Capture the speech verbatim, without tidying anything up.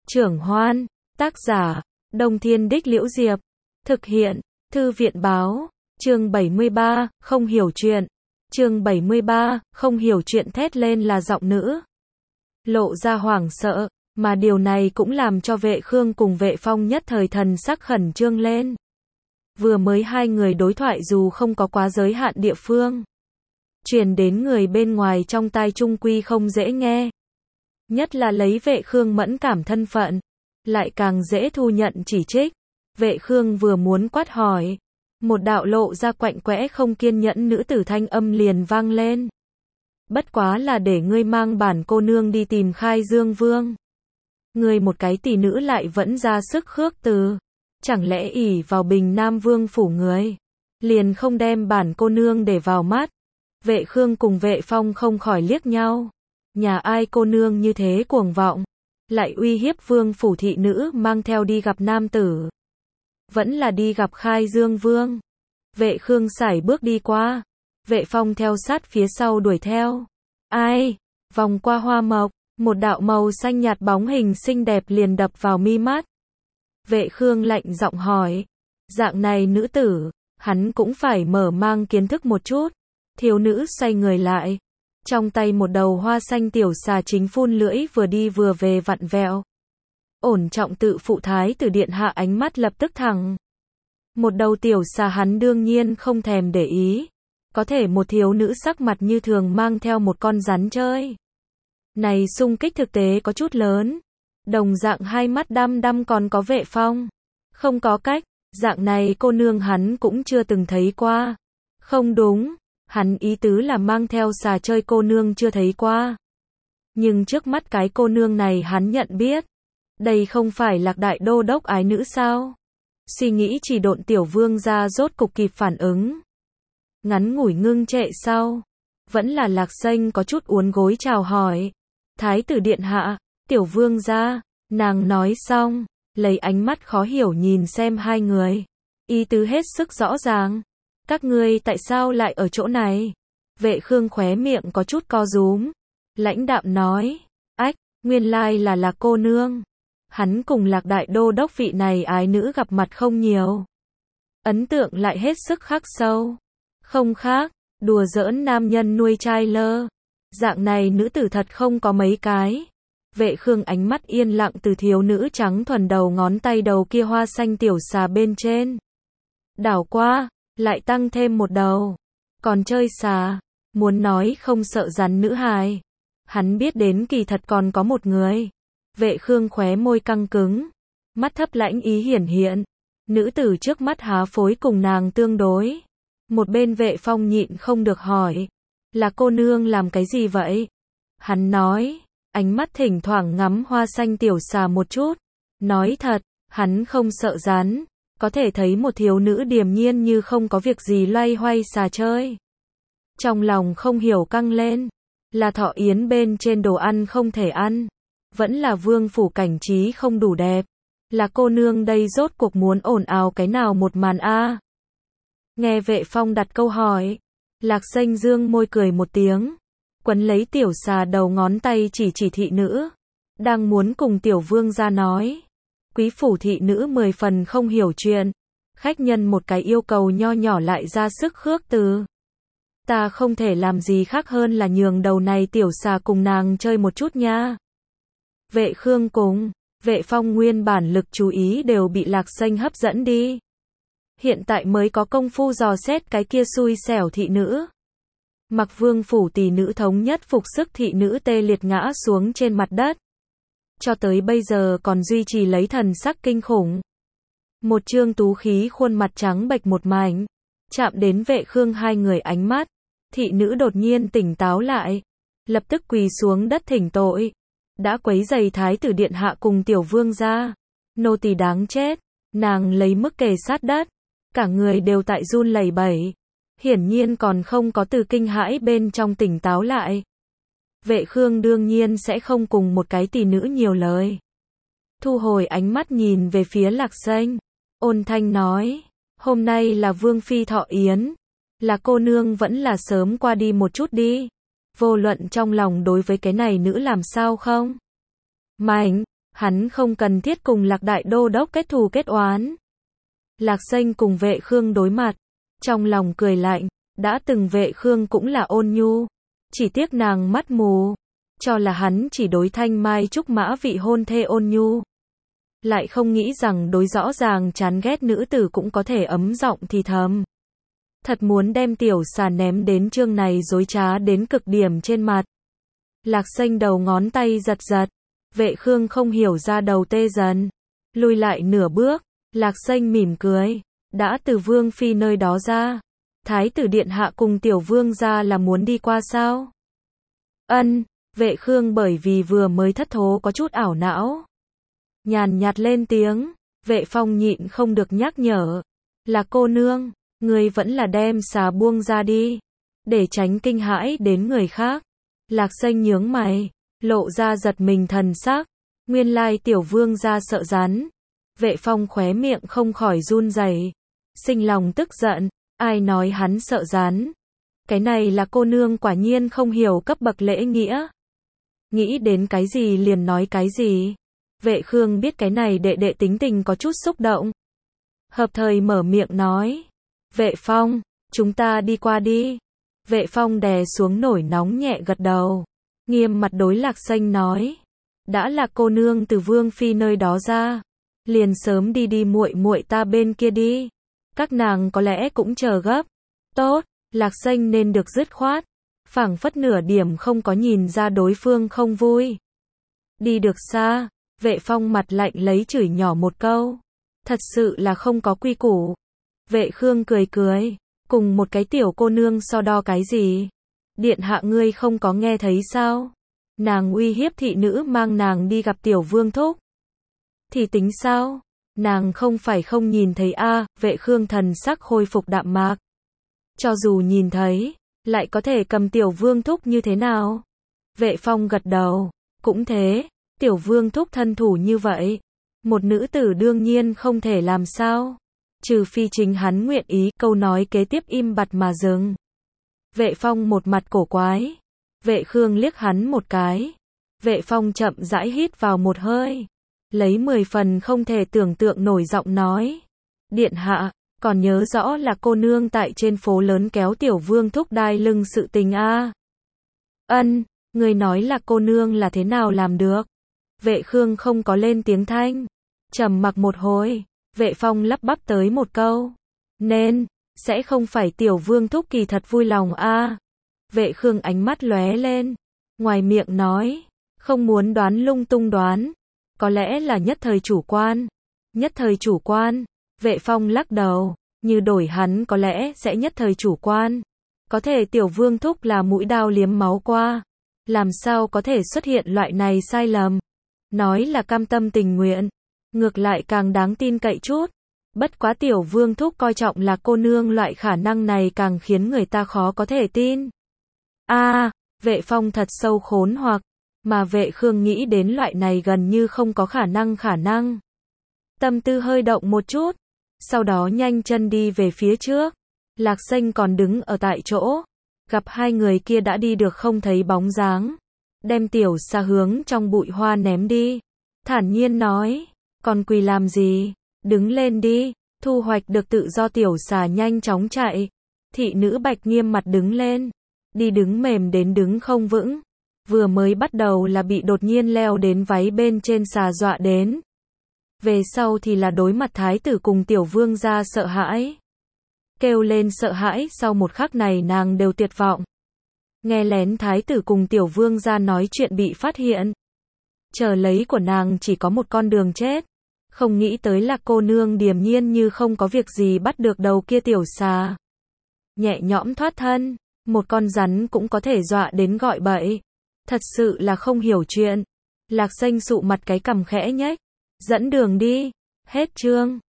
Trưởng Hoan, tác giả, Đông Thiên Đích Liễu Diệp, thực hiện, Thư viện Báo, chương bảy mươi ba, không hiểu chuyện, chương bảy mươi ba, không hiểu chuyện thét lên là giọng nữ. Lộ ra hoảng sợ, mà điều này cũng làm cho Vệ Khương cùng Vệ Phong nhất thời thần sắc khẩn trương lên. Vừa mới hai người đối thoại dù không có quá giới hạn địa phương, truyền đến người bên ngoài trong tai chung quy không dễ nghe. Nhất là lấy Vệ Khương mẫn cảm thân phận, lại càng dễ thu nhận chỉ trích. Vệ Khương vừa muốn quát hỏi, một đạo lộ ra quạnh quẽ không kiên nhẫn nữ tử thanh âm liền vang lên. Bất quá là để ngươi mang bản cô nương đi tìm Khai Dương Vương. Ngươi một cái tỷ nữ lại vẫn ra sức khước từ. Chẳng lẽ ỷ vào Bình Nam Vương phủ người, liền không đem bản cô nương để vào mắt. Vệ Khương cùng Vệ Phong không khỏi liếc nhau. Nhà ai cô nương như thế cuồng vọng, lại uy hiếp vương phủ thị nữ mang theo đi gặp nam tử. Vẫn là đi gặp Khai Dương Vương. Vệ Khương sải bước đi qua, Vệ Phong theo sát phía sau đuổi theo. Ai? Vòng qua hoa mộc, một đạo màu xanh nhạt bóng hình xinh đẹp liền đập vào mi mắt. Vệ Khương lạnh giọng hỏi, dạng này nữ tử, hắn cũng phải mở mang kiến thức một chút. Thiếu nữ xoay người lại, trong tay một đầu hoa xanh tiểu xà chính phun lưỡi vừa đi vừa về vặn vẹo. Ổn trọng tự phụ thái tử điện hạ ánh mắt lập tức thẳng. Một đầu tiểu xà hắn đương nhiên không thèm để ý. Có thể một thiếu nữ sắc mặt như thường mang theo một con rắn chơi. Này xung kích thực tế có chút lớn. Đồng dạng hai mắt đăm đăm còn có Vệ Phong. Không có cách, dạng này cô nương hắn cũng chưa từng thấy qua. Không đúng, hắn ý tứ là mang theo xà chơi cô nương chưa thấy qua. Nhưng trước mắt cái cô nương này hắn nhận biết. Đây không phải Lạc Đại Đô Đốc ái nữ sao? Suy nghĩ chỉ độn tiểu vương ra rốt cục kịp phản ứng. Ngắn ngủi ngưng trệ sau, vẫn là Lạc Xanh có chút uốn gối chào hỏi. Thái tử điện hạ, tiểu vương ra, nàng nói xong, lấy ánh mắt khó hiểu nhìn xem hai người. Ý tứ hết sức rõ ràng. Các ngươi tại sao lại ở chỗ này? Vệ Khương khóe miệng có chút co rúm. Lãnh đạm nói, ách, nguyên lai là Lạc cô nương. Hắn cùng Lạc Đại Đô Đốc vị này ái nữ gặp mặt không nhiều. Ấn tượng lại hết sức khắc sâu. Không khác, đùa giỡn nam nhân nuôi trai lơ. Dạng này nữ tử thật không có mấy cái. Vệ Khương ánh mắt yên lặng từ thiếu nữ trắng thuần đầu ngón tay đầu kia hoa xanh tiểu xà bên trên. Đảo qua, lại tăng thêm một đầu. Còn chơi xà, muốn nói không sợ rắn nữ hài. Hắn biết đến kỳ thật còn có một người. Vệ Khương khóe môi căng cứng, mắt thấp lãnh ý hiển hiện. Nữ tử trước mắt há phối cùng nàng tương đối. Một bên Vệ Phong nhịn không được hỏi, là cô nương làm cái gì vậy? Hắn nói, ánh mắt thỉnh thoảng ngắm hoa xanh tiểu xà một chút. Nói thật, hắn không sợ rắn, có thể thấy một thiếu nữ điềm nhiên như không có việc gì loay hoay xà chơi. Trong lòng không hiểu căng lên, là thọ yến bên trên đồ ăn không thể ăn. Vẫn là vương phủ cảnh trí không đủ đẹp. Là cô nương đây rốt cuộc muốn ồn ào cái nào một màn a? Nghe Vệ Phong đặt câu hỏi, Lạc Xanh dương môi cười một tiếng, quấn lấy tiểu xà đầu ngón tay chỉ chỉ thị nữ, đang muốn cùng tiểu vương ra nói. Quý phủ thị nữ mười phần không hiểu chuyện, khách nhân một cái yêu cầu nho nhỏ lại ra sức khước từ. Ta không thể làm gì khác hơn là nhường đầu này tiểu xà cùng nàng chơi một chút nha. Vệ Khương cùng Vệ Phong nguyên bản lực chú ý đều bị Lạc Xanh hấp dẫn đi. Hiện tại mới có công phu dò xét cái kia xui xẻo thị nữ. Mặc vương phủ tỷ nữ thống nhất phục sức thị nữ tê liệt ngã xuống trên mặt đất. Cho tới bây giờ còn duy trì lấy thần sắc kinh khủng. Một trương tú khí khuôn mặt trắng bệch một mảnh. Chạm đến Vệ Khương hai người ánh mắt. Thị nữ đột nhiên tỉnh táo lại. Lập tức quỳ xuống đất thỉnh tội. Đã quấy rầy thái tử điện hạ cùng tiểu vương ra. Nô tỳ đáng chết. Nàng lấy mức kề sát đất. Cả người đều tại run lẩy bẩy. Hiển nhiên còn không có từ kinh hãi bên trong tỉnh táo lại. Vệ Khương đương nhiên sẽ không cùng một cái tỷ nữ nhiều lời. Thu hồi ánh mắt nhìn về phía Lạc Xanh. Ôn thanh nói. Hôm nay là vương phi thọ yến. Là cô nương vẫn là sớm qua đi một chút đi. Vô luận trong lòng đối với cái này nữ làm sao không? Mạnh, Hắn không cần thiết cùng Lạc Đại Đô Đốc kết thù kết oán. Lạc Xanh cùng Vệ Khương đối mặt, trong lòng cười lạnh, đã từng Vệ Khương cũng là ôn nhu, chỉ tiếc nàng mắt mù, cho là hắn chỉ đối Thanh Mai Trúc Mã vị hôn thê ôn nhu. Lại không nghĩ rằng đối rõ ràng chán ghét nữ tử cũng có thể ấm giọng thì thầm. Thật muốn đem tiểu xà ném đến chương này dối trá đến cực điểm trên mặt. Lạc Xanh đầu ngón tay giật giật, Vệ Khương không hiểu ra đầu tê dần, lùi lại nửa bước. Lạc Xanh mỉm cười, đã từ Vương Phi nơi đó ra, Thái tử điện hạ cùng tiểu vương ra là muốn đi qua sao? Ân, Vệ Khương bởi vì vừa mới thất thố có chút ảo não. Nhàn nhạt lên tiếng, Vệ Phong nhịn không được nhắc nhở, là cô nương, người vẫn là đem xà buông ra đi, để tránh kinh hãi đến người khác. Lạc Xanh nhướng mày, lộ ra giật mình thần sắc, nguyên lai tiểu vương ra sợ rắn. Vệ Phong khóe miệng không khỏi run rẩy, sinh lòng tức giận, ai nói hắn sợ rắn? Cái này là cô nương quả nhiên không hiểu cấp bậc lễ nghĩa. Nghĩ đến cái gì liền nói cái gì. Vệ Khương biết cái này đệ đệ tính tình có chút xúc động. Hợp thời mở miệng nói, Vệ Phong, chúng ta đi qua đi. Vệ Phong đè xuống nổi nóng nhẹ gật đầu, nghiêm mặt đối Lạc Xanh nói, đã là cô nương từ Vương Phi nơi đó ra, liền sớm đi đi muội muội ta bên kia đi. Các nàng có lẽ cũng chờ gấp. Tốt, Lạc Xanh nên được dứt khoát, phảng phất nửa điểm không có nhìn ra đối phương không vui. Đi được xa, Vệ Phong mặt lạnh lấy chửi nhỏ một câu, thật sự là không có quy củ. Vệ Khương cười cười, cùng một cái tiểu cô nương so đo cái gì? Điện hạ ngươi không có nghe thấy sao? Nàng uy hiếp thị nữ mang nàng đi gặp tiểu vương thúc. Thì tính sao? Nàng không phải không nhìn thấy a, à, Vệ Khương thần sắc khôi phục đạm mạc. Cho dù nhìn thấy, lại có thể cầm tiểu vương thúc như thế nào? Vệ Phong gật đầu, cũng thế, tiểu vương thúc thân thủ như vậy, một nữ tử đương nhiên không thể làm sao, trừ phi chính hắn nguyện ý. Câu nói kế tiếp im bặt mà dừng. Vệ Phong một mặt cổ quái, Vệ Khương liếc hắn một cái. Vệ Phong chậm rãi hít vào một hơi, lấy mười phần không thể tưởng tượng nổi giọng nói, điện hạ, còn nhớ rõ là cô nương tại trên phố lớn kéo tiểu vương thúc đai lưng sự tình a? À? Ân, người nói là cô nương là thế nào làm được? Vệ Khương không có lên tiếng thanh, trầm mặc một hồi. Vệ Phong lắp bắp tới một câu, nên sẽ không phải tiểu vương thúc kỳ thật vui lòng a? À? Vệ Khương ánh mắt lóe lên, ngoài miệng nói, không muốn đoán lung tung đoán, có lẽ là nhất thời chủ quan. Nhất thời chủ quan? Vệ Phong lắc đầu, như đổi hắn có lẽ sẽ nhất thời chủ quan. Có thể tiểu vương thúc là mũi đao liếm máu qua, làm sao có thể xuất hiện loại này sai lầm? Nói là cam tâm tình nguyện, ngược lại càng đáng tin cậy chút. Bất quá tiểu vương thúc coi trọng là cô nương, loại khả năng này càng khiến người ta khó có thể tin. A, à, Vệ Phong thật sâu khốn hoặc, mà Vệ Khương nghĩ đến loại này gần như không có khả năng khả năng. Tâm tư hơi động một chút, sau đó nhanh chân đi về phía trước. Lạc Xanh còn đứng ở tại chỗ, gặp hai người kia đã đi được không thấy bóng dáng, đem tiểu xà hướng trong bụi hoa ném đi, thản nhiên nói, còn quỳ làm gì, đứng lên đi. Thu hoạch được tự do tiểu xà nhanh chóng chạy. Thị nữ Bạch nghiêm mặt đứng lên, đi đứng mềm đến đứng không vững, vừa mới bắt đầu là bị đột nhiên leo đến váy bên trên xà dọa đến, về sau thì là đối mặt thái tử cùng tiểu vương gia sợ hãi, kêu lên sợ hãi. Sau một khắc này nàng đều tuyệt vọng, nghe lén thái tử cùng tiểu vương gia nói chuyện bị phát hiện, chờ lấy của nàng chỉ có một con đường chết. Không nghĩ tới là cô nương điềm nhiên như không có việc gì bắt được đầu kia tiểu xà, nhẹ nhõm thoát thân. Một con rắn cũng có thể dọa đến gọi bậy, thật sự là không hiểu chuyện. Lạc Xanh sụ mặt cái cằm khẽ nhếch, dẫn đường đi. Hết chương.